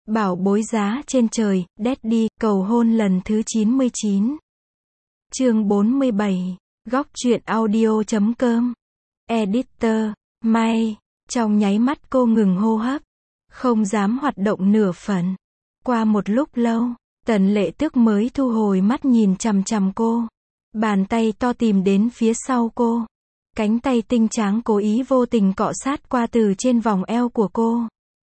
Bảo bối giá trên trời, Daddy, cầu hôn lần thứ 99. Chương 47. Góc truyện audio.com. Editor, May. Trong nháy mắt cô ngừng hô hấp, không dám hoạt động nửa phần. Qua một lúc lâu, Tần Lệ Tước mới thu hồi mắt nhìn chằm chằm cô. Bàn tay to tìm đến phía sau cô. Cánh tay tinh tráng cố ý vô tình cọ sát qua từ trên vòng eo của cô.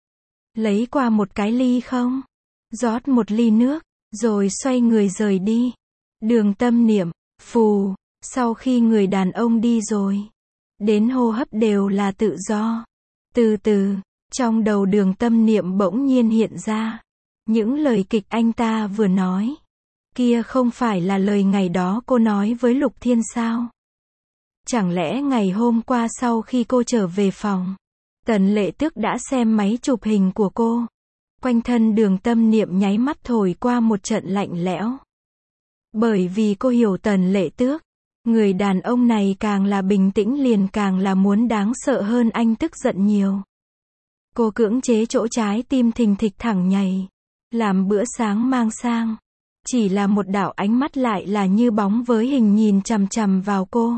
Lấy qua một cái ly không? Rót một ly nước, rồi xoay người rời đi. Đường Tâm Niệm, phù, sau khi người đàn ông đi rồi, đến hô hấp đều là tự do. Từ từ, trong đầu Đường Tâm Niệm bỗng nhiên hiện ra những lời kịch anh ta vừa nói. Kia không phải là lời ngày đó cô nói với Lục Thiên sao? Chẳng lẽ ngày hôm qua sau khi cô trở về phòng, Tần Lệ Tước đã xem máy chụp hình của cô? Quanh thân Đường Tâm Niệm nháy mắt thổi qua một trận lạnh lẽo. Bởi vì cô hiểu Tần Lệ Tước, người đàn ông này càng là bình tĩnh liền càng là muốn đáng sợ hơn anh tức giận nhiều. Cô cưỡng chế chỗ trái tim thình thịch thẳng nhảy, làm bữa sáng mang sang. Chỉ là một đạo ánh mắt lại là như bóng với hình nhìn chằm chằm vào cô.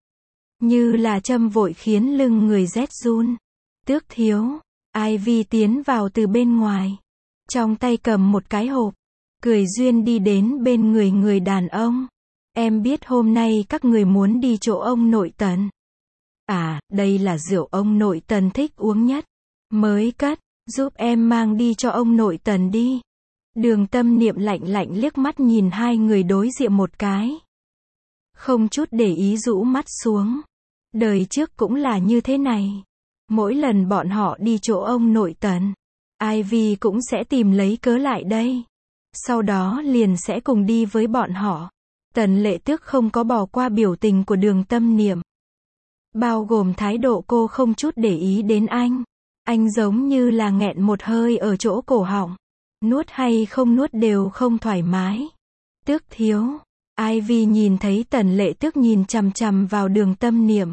Như là châm vội khiến lưng người rét run. Tước thiếu, Ivy tiến vào từ bên ngoài. Trong tay cầm một cái hộp. Cười duyên đi đến bên người đàn ông. Em biết hôm nay các người muốn đi chỗ ông nội Tần. À, đây là rượu ông nội Tần thích uống nhất. Mới cất, giúp em mang đi cho ông nội Tần đi. Đường Tâm Niệm lạnh lạnh liếc mắt nhìn hai người đối diện một cái. Không chút để ý rũ mắt xuống. Đời trước cũng là như thế này. Mỗi lần bọn họ đi chỗ ông nội Tần, Ivy cũng sẽ tìm lấy cớ lại đây. Sau đó liền sẽ cùng đi với bọn họ. Tần Lệ Tước không có bỏ qua biểu tình của Đường Tâm Niệm. Bao gồm thái độ cô không chút để ý đến anh. Anh giống như là nghẹn một hơi ở chỗ cổ họng. Nuốt hay không nuốt đều không thoải mái. Tước thiếu. Ivy nhìn thấy Tần Lệ Tước nhìn chằm chằm vào Đường Tâm Niệm.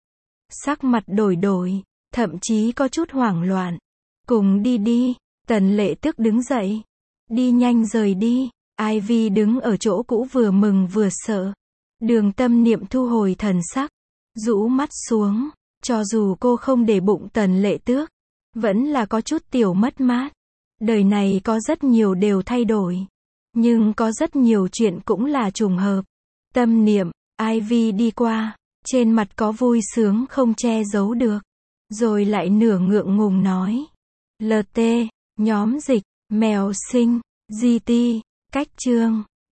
Sắc mặt đổi, thậm chí có chút hoảng loạn. Cùng đi đi. Tần Lệ Tước đứng dậy. Đi nhanh rời đi. Ivy đứng ở chỗ cũ vừa mừng vừa sợ. Đường Tâm Niệm thu hồi thần sắc, rũ mắt xuống. Cho dù cô không để bụng Tần Lệ Tước, vẫn là có chút tiểu mất mát. Đời này có rất nhiều đều thay đổi, nhưng có rất nhiều chuyện cũng là trùng hợp. Tâm Niệm, Ivy đi qua, trên mặt có vui sướng không che giấu được. Rồi lại nửa ngượng ngùng nói. LT, nhóm dịch, mèo sinh, GT, cách chương.